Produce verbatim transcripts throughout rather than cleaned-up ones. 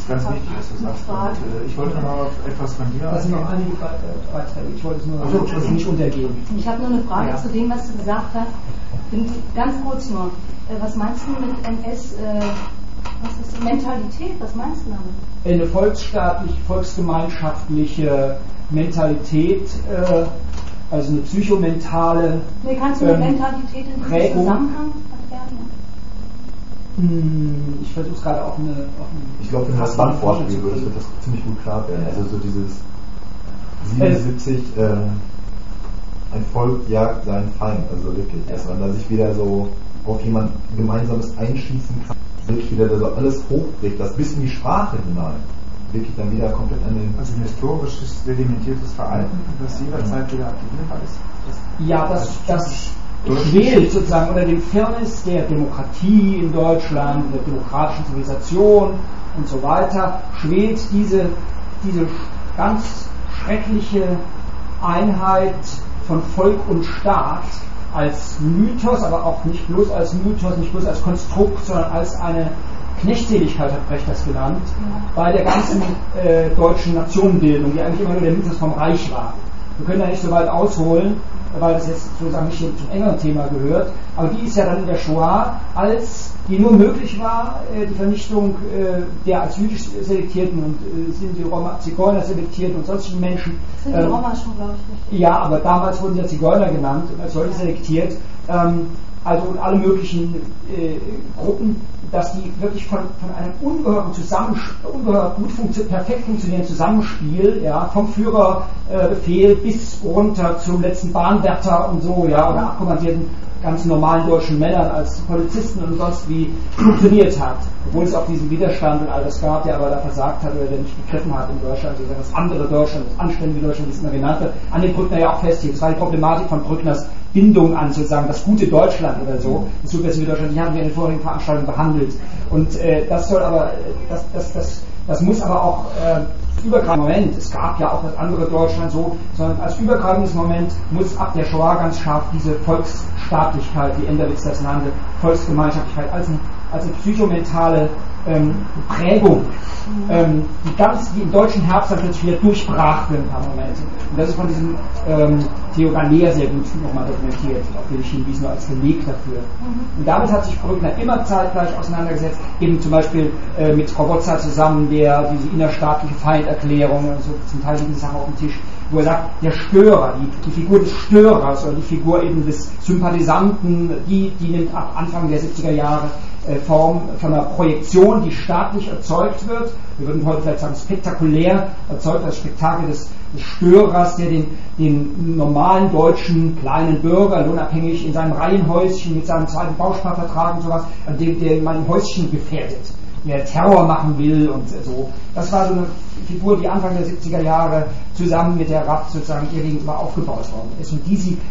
ist ganz wichtig, dass du sagst. Und, äh, ich wollte noch mal auf etwas von dir. Das sind noch einige Beiträge. Ich wollte es nur also, also nicht untergehen. Ich habe nur eine Frage ja. zu dem, was du gesagt hast. Ganz kurz nur. Was meinst du mit N S? Äh, was ist Mentalität? Was meinst du damit? Eine volksstaatliche, volksgemeinschaftliche Mentalität, äh, also eine psychomentale. Nee, kannst du mit ähm, Mentalität in diesem Zusammenhang erklären? Hm, ich versuche es gerade auf eine, auf eine. Ich glaube, wenn du das Band vorspielen würdest, wird das ziemlich gut klar werden. Also so dieses siebenundsiebzig, äh, ein Volk jagt seinen Feind, also wirklich, dass man da sich wieder so auf jemand Gemeinsames einschießen kann, wirklich wieder so alles hochbricht, das bis in die Sprache hinein, wirklich dann wieder komplett an den... Also ein historisches, sedimentiertes Verhalten, das jederzeit wieder aktivierbar ist. Das ja, das, das schwelt sozusagen unter dem Firnis der Demokratie in Deutschland, der demokratischen Zivilisation und so weiter, schwelt diese, diese ganz schreckliche Einheit von Volk und Staat als Mythos, aber auch nicht bloß als Mythos, nicht bloß als Konstrukt, sondern als eine Knechtseligkeit, hat Brecht das genannt, ja. bei der ganzen äh, deutschen Nationenbildung, die eigentlich immer nur der Mythos vom Reich war. Wir können da nicht so weit ausholen, weil das jetzt sozusagen nicht zum engeren Thema gehört, aber die ist ja dann in der Shoah, als die nur möglich war, äh, die Vernichtung äh, der als jüdisch selektierten und äh, sind die Roma, Zigeuner selektierten und sonstigen Menschen. Sind die ähm, Roma schon, glaube ich, richtig. Ja, aber damals wurden ja Zigeuner genannt und als solche selektiert. Ähm, also und alle möglichen äh, Gruppen, dass die wirklich von, von einem ungeheuren Zusammenspiel, ungeheuer gut funktio- perfekt funktionierenden Zusammenspiel, ja, vom Führerbefehl äh, bis runter zum letzten Bahnwärter und so, ja, oder abkommandierten ganz normalen deutschen Männern als Polizisten und sonst wie funktioniert hat, obwohl es auch diesen Widerstand und all das gab, der aber da versagt hat oder der nicht begriffen hat in Deutschland, sozusagen das andere Deutschland, das anständige Deutschland, wie es immer genannt wird, an den Brückner ja auch festhielt. Das war die Problematik von Brückners Bindung an sozusagen das gute Deutschland oder so, das subversive Deutschland, die haben wir in den vorigen Veranstaltungen behandelt. Und äh, das soll aber, das, das, das, das muss aber auch äh, übergreifender Moment, es gab ja auch das andere Deutschland so, sondern als übergreifendes Moment muss ab der Shoah ganz scharf diese Volksstaatlichkeit, wie Enderwitz das nannte, Volksgemeinschaftlichkeit, als, ein, als eine psychomentale ähm, Prägung, ähm, die ganz, die im deutschen Herbst dann plötzlich wieder durchbrach für ein paar Momente. Und das ist von diesem ähm, Theoganea sehr gut nochmal dokumentiert, auf den ich hinwies, nur als Beleg dafür. Mhm. Und damit hat sich Brückner immer zeitgleich auseinandergesetzt, eben zum Beispiel äh, mit Robotza zusammen, der diese innerstaatliche Feinderklärung, also zum Teil diese Sachen auf dem Tisch, wo er sagt, der Störer, die, die Figur des Störers oder die Figur eben des Sympathisanten, die, die nimmt ab Anfang der siebziger Jahre äh, Form von einer Projektion, die staatlich erzeugt wird. Wir würden heute vielleicht sagen, spektakulär erzeugt, das Spektakel des, des Störers, der den, den normalen deutschen kleinen Bürger, lohnabhängig in seinem Reihenhäuschen mit seinem zweiten Bausparvertrag und sowas, dem, der mein Häuschen gefährdet, der Terror machen will und so. Das war so eine Figur, die Anfang der siebziger Jahre zusammen mit der Rapp sozusagen ihr gegenüber aufgebaut worden ist und die sie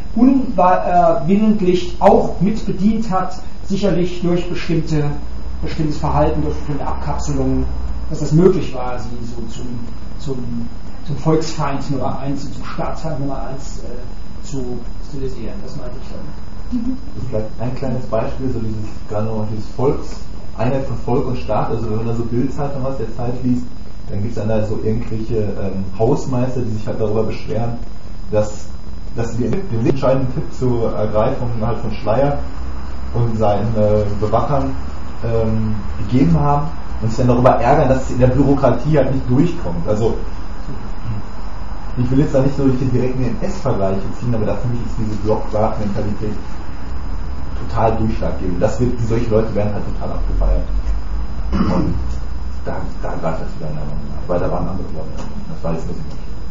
unwillentlich auch mit bedient hat, sicherlich durch bestimmte, bestimmtes Verhalten, durch bestimmte Abkapselungen, dass das möglich war, sie so zum, zum, zum Volksfeind Nummer eins und zum Staatsfeind Nummer eins äh, zu stilisieren. Das meinte ich dann. Mhm. Vielleicht ein kleines Beispiel, so dieses, gerade noch dieses Volks, Einheit von Volk und Staat, also wenn man da so Bildzeitung aus der Zeit liest, dann gibt es dann da so irgendwelche ähm, Hausmeister, die sich halt darüber beschweren, dass, dass wir den entscheidenden Tipp zur Ergreifung halt von Schleyer und seinen äh, Bewachern ähm, gegeben haben und sich dann darüber ärgern, dass es in der Bürokratie halt nicht durchkommt. Also ich will jetzt da nicht so durch den direkten N S-Vergleiche ziehen, aber da für mich ist diese Blockwartmentalität total durchschlaggebend. Das wird, solche Leute werden halt total abgefeiert. Und da, da greift das wieder in der Meinung nach. Weil da waren andere Leute. Das weiß ich nicht.